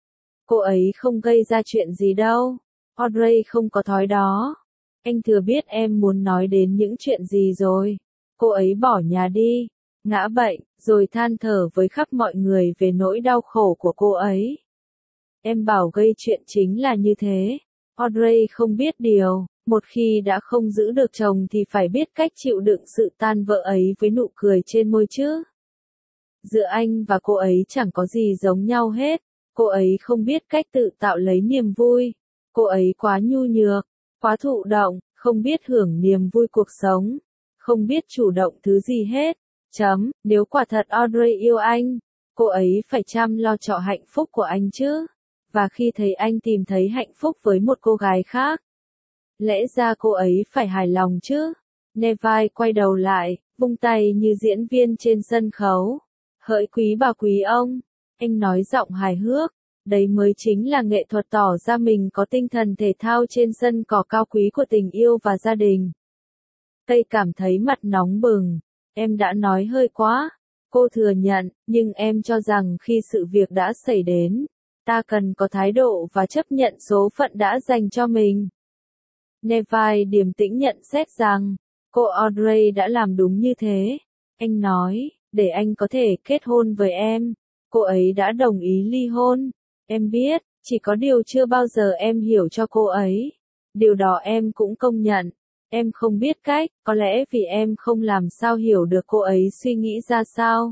S1: Cô ấy không gây ra chuyện gì đâu. Audrey không có thói đó. Anh thừa biết em muốn nói đến những chuyện gì rồi. Cô ấy bỏ nhà đi, ngã bệnh, rồi than thở với khắp mọi người về nỗi đau khổ của cô ấy. Em bảo gây chuyện chính là như thế. Audrey không biết điều, một khi đã không giữ được chồng thì phải biết cách chịu đựng sự tan vỡ ấy với nụ cười trên môi chứ. Giữa anh và cô ấy chẳng có gì giống nhau hết. Cô ấy không biết cách tự tạo lấy niềm vui. Cô ấy quá nhu nhược, quá thụ động, không biết hưởng niềm vui cuộc sống, không biết chủ động thứ gì hết. Nếu quả thật Audrey yêu anh, cô ấy phải chăm lo cho hạnh phúc của anh chứ. Và khi thấy anh tìm thấy hạnh phúc với một cô gái khác, lẽ ra cô ấy phải hài lòng chứ. Neville quay đầu lại, vung tay như diễn viên trên sân khấu. Hỡi quý bà quý ông, anh nói giọng hài hước, đấy mới chính là nghệ thuật tỏ ra mình có tinh thần thể thao trên sân cỏ cao quý của tình yêu và gia đình. Cây cảm thấy mặt nóng bừng, em đã nói hơi quá. Cô thừa nhận, nhưng em cho rằng khi sự việc đã xảy đến, ta cần có thái độ và chấp nhận số phận đã dành cho mình. Neville điềm tĩnh nhận xét rằng, cô Audrey đã làm đúng như thế. Anh nói, để anh có thể kết hôn với em, cô ấy đã đồng ý ly hôn. Em biết, chỉ có điều chưa bao giờ em hiểu cho cô ấy. Điều đó em cũng công nhận. Em không biết cách, có lẽ vì em không làm sao hiểu được cô ấy suy nghĩ ra sao.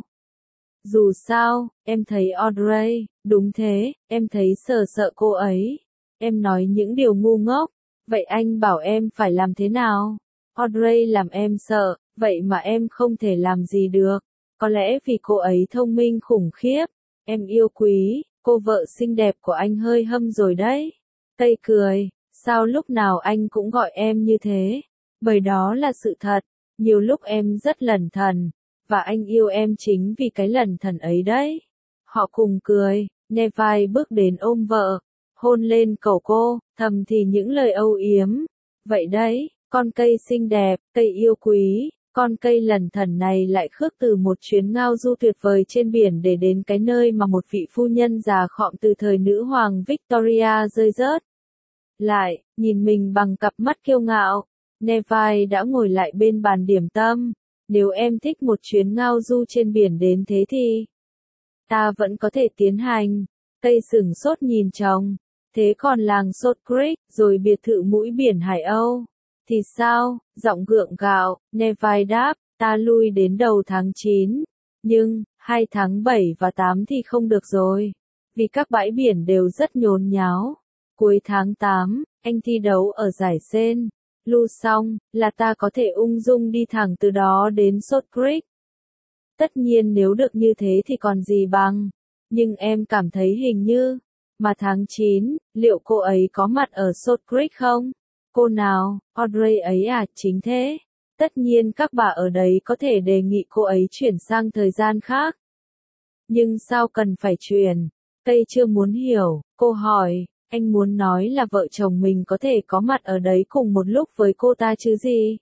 S1: Dù sao, em thấy Audrey, đúng thế, em thấy sợ cô ấy. Em nói những điều ngu ngốc, vậy anh bảo em phải làm thế nào? Audrey làm em sợ, vậy mà em không thể làm gì được. Có lẽ vì cô ấy thông minh khủng khiếp. Em yêu quý, cô vợ xinh đẹp của anh hơi hâm rồi đấy. Cây cười, sao lúc nào anh cũng gọi em như thế? Bởi đó là sự thật. Nhiều lúc em rất lẩn thẩn, và anh yêu em chính vì cái lần thần ấy đấy. Họ cùng cười, Neville bước đến ôm vợ, hôn lên cổ cô, thầm thì những lời âu yếm. Vậy đấy, con cây xinh đẹp, cây yêu quý, con cây lần thần này lại khước từ một chuyến ngao du tuyệt vời trên biển để đến cái nơi mà một vị phu nhân già khọm từ thời nữ hoàng Victoria rơi rớt. Lại, nhìn mình bằng cặp mắt kiêu ngạo, Neville đã ngồi lại bên bàn điểm tâm. Nếu em thích một chuyến ngao du trên biển đến thế thì ta vẫn có thể tiến hành. Cây sửng sốt nhìn chồng. Thế còn làng Salt Creek, rồi biệt thự mũi biển Hải Âu thì sao? Giọng gượng gạo, Neville đáp, ta lui đến đầu tháng 9. Nhưng, 2 tháng 7 và 8 thì không được rồi. Vì các bãi biển đều rất nhốn nháo. Cuối tháng 8, anh thi đấu ở giải Sen. Lu xong, là ta có thể ung dung đi thẳng từ đó đến Salt Creek. Tất nhiên nếu được như thế thì còn gì bằng. Nhưng em cảm thấy hình như, mà tháng 9, liệu cô ấy có mặt ở Salt Creek không? Cô nào, Audrey ấy à, chính thế. Tất nhiên các bà ở đấy có thể đề nghị cô ấy chuyển sang thời gian khác. Nhưng sao cần phải chuyển? Cây chưa muốn hiểu, cô hỏi, anh muốn nói là vợ chồng mình có thể có mặt ở đấy cùng một lúc với cô ta chứ gì?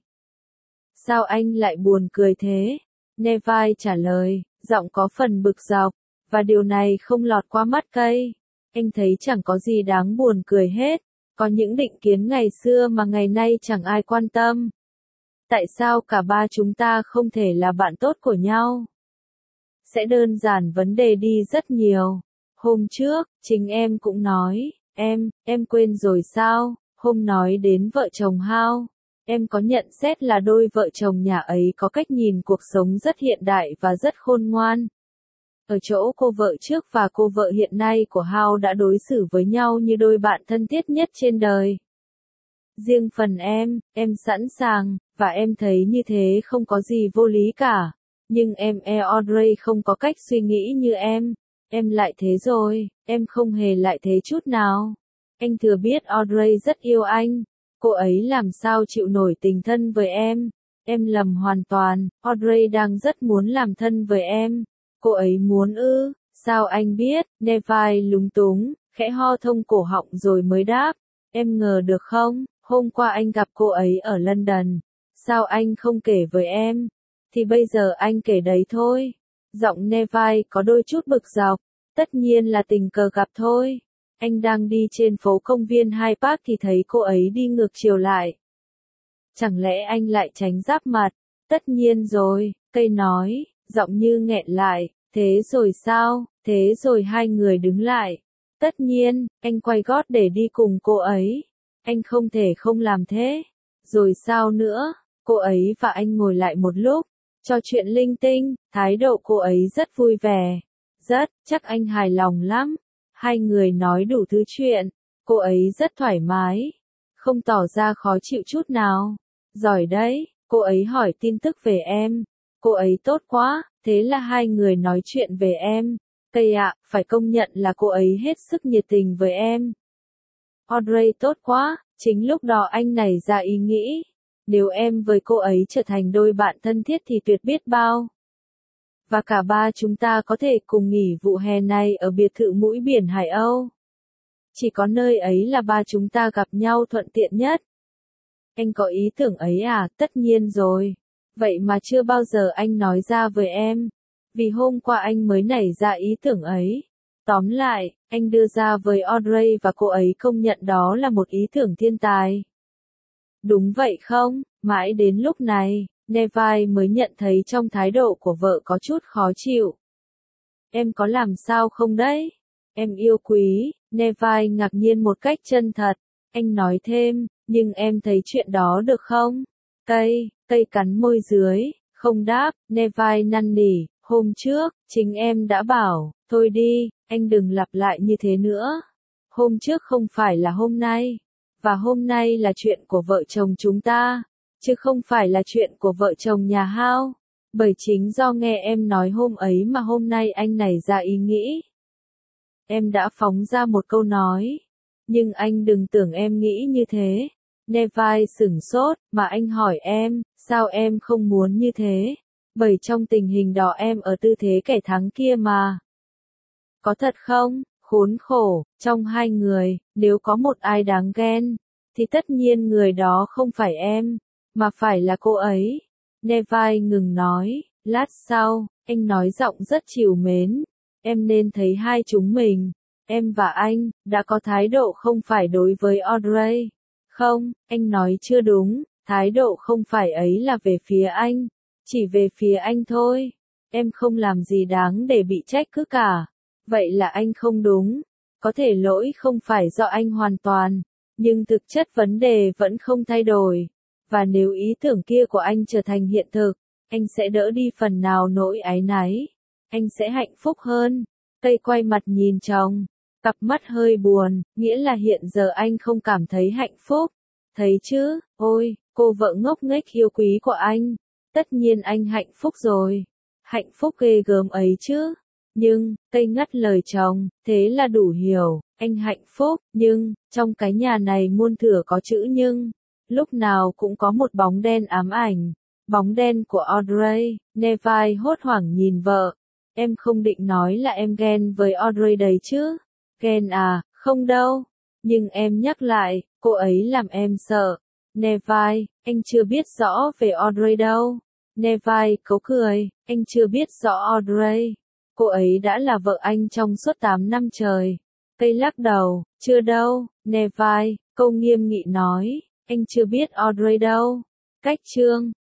S1: Sao anh lại buồn cười thế? Neville trả lời, giọng có phần bực dọc, và điều này không lọt qua mắt cây. Anh thấy chẳng có gì đáng buồn cười hết. Có những định kiến ngày xưa mà ngày nay chẳng ai quan tâm. Tại sao cả ba chúng ta không thể là bạn tốt của nhau? Sẽ đơn giản vấn đề đi rất nhiều. Hôm trước, chính em cũng nói, em quên rồi sao? Hôm nói đến vợ chồng Hao, em có nhận xét là đôi vợ chồng nhà ấy có cách nhìn cuộc sống rất hiện đại và rất khôn ngoan. Ở chỗ cô vợ trước và cô vợ hiện nay của Hao đã đối xử với nhau như đôi bạn thân thiết nhất trên đời. Riêng phần em sẵn sàng, và em thấy như thế không có gì vô lý cả. Nhưng Audrey không có cách suy nghĩ như em lại thế rồi, em không hề lại thế chút nào. Anh thừa biết Audrey rất yêu anh, cô ấy làm sao chịu nổi tình thân với em lầm hoàn toàn, Audrey đang rất muốn làm thân với em. Cô ấy muốn ư, sao anh biết? Neville lúng túng, khẽ ho thông cổ họng rồi mới đáp, em ngờ được không, hôm qua anh gặp cô ấy ở London, sao anh không kể với em? Thì bây giờ anh kể đấy thôi. Giọng Neville có đôi chút bực dọc, tất nhiên là tình cờ gặp thôi. Anh đang đi trên phố công viên Hyde Park thì thấy cô ấy đi ngược chiều lại. Chẳng lẽ anh lại tránh giáp mặt? Tất nhiên rồi, cây nói, giọng như nghẹn lại, thế rồi sao? Thế rồi hai người đứng lại. Tất nhiên, anh quay gót để đi cùng cô ấy. Anh không thể không làm thế. Rồi sao nữa? Cô ấy và anh ngồi lại một lúc, trò chuyện linh tinh, thái độ cô ấy rất vui vẻ. Chắc anh hài lòng lắm. Hai người nói đủ thứ chuyện. Cô ấy rất thoải mái, không tỏ ra khó chịu chút nào. Giỏi đấy, cô ấy hỏi tin tức về em. Cô ấy tốt quá, thế là hai người nói chuyện về em. Cây ạ, phải công nhận là cô ấy hết sức nhiệt tình với em. Audrey tốt quá, chính lúc đó anh nảy ra ý nghĩ. Nếu em với cô ấy trở thành đôi bạn thân thiết thì tuyệt biết bao. Và cả ba chúng ta có thể cùng nghỉ vụ hè này ở biệt thự mũi biển Hải Âu. Chỉ có nơi ấy là ba chúng ta gặp nhau thuận tiện nhất. Anh có ý tưởng ấy à? Tất nhiên rồi. Vậy mà chưa bao giờ anh nói ra với em. Vì hôm qua anh mới nảy ra ý tưởng ấy. Tóm lại, anh đưa ra với Audrey và cô ấy công nhận đó là một ý tưởng thiên tài. Đúng vậy không? Mãi đến lúc này, Neville mới nhận thấy trong thái độ của vợ có chút khó chịu. Em có làm sao không đấy? Em yêu quý, Neville ngạc nhiên một cách chân thật. Anh nói thêm, nhưng em thấy chuyện đó được không? Cây cắn môi dưới, không đáp, Neville năn nỉ, hôm trước, chính em đã bảo, thôi đi, anh đừng lặp lại như thế nữa. Hôm trước không phải là hôm nay, và hôm nay là chuyện của vợ chồng chúng ta, chứ không phải là chuyện của vợ chồng nhà Hao. Bởi chính do nghe em nói hôm ấy mà hôm nay anh nảy ra ý nghĩ. Em đã phóng ra một câu nói. Nhưng anh đừng tưởng em nghĩ như thế. Neville sửng sốt, mà anh hỏi em, sao em không muốn như thế? Bởi trong tình hình đó em ở tư thế kẻ thắng kia mà. Có thật không? Khốn khổ, trong hai người, nếu có một ai đáng ghen, thì tất nhiên người đó không phải em, mà phải là cô ấy. Neville ngừng nói, lát sau, anh nói giọng rất trìu mến, em nên thấy hai chúng mình, em và anh, đã có thái độ không phải đối với Audrey. Không, anh nói chưa đúng, thái độ không phải ấy là về phía anh, chỉ về phía anh thôi. Em không làm gì đáng để bị trách cứ cả. Vậy là anh không đúng. Có thể lỗi không phải do anh hoàn toàn, nhưng thực chất vấn đề vẫn không thay đổi. Và nếu ý tưởng kia của anh trở thành hiện thực, anh sẽ đỡ đi phần nào nỗi áy náy. Anh sẽ hạnh phúc hơn. Cây quay mặt nhìn chồng, cặp mắt hơi buồn, nghĩa là hiện giờ anh không cảm thấy hạnh phúc. Thấy chứ, ôi, cô vợ ngốc nghếch yêu quý của anh. Tất nhiên anh hạnh phúc rồi. Hạnh phúc ghê gớm ấy chứ. Nhưng, cây ngắt lời chồng, thế là đủ hiểu, anh hạnh phúc, nhưng, trong cái nhà này muôn thủa có chữ nhưng, lúc nào cũng có một bóng đen ám ảnh, bóng đen của Audrey. Neville hốt hoảng nhìn vợ, em không định nói là em ghen với Audrey đấy chứ? Ghen à, không đâu, nhưng em nhắc lại, cô ấy làm em sợ. Neville, anh chưa biết rõ về Audrey đâu. Neville cấu cười, anh chưa biết rõ Audrey. Cô ấy đã là vợ anh trong suốt 8 năm trời. Cây lắc đầu, chưa đâu, Neville, câu nghiêm nghị nói, anh chưa biết Audrey đâu. Cách chương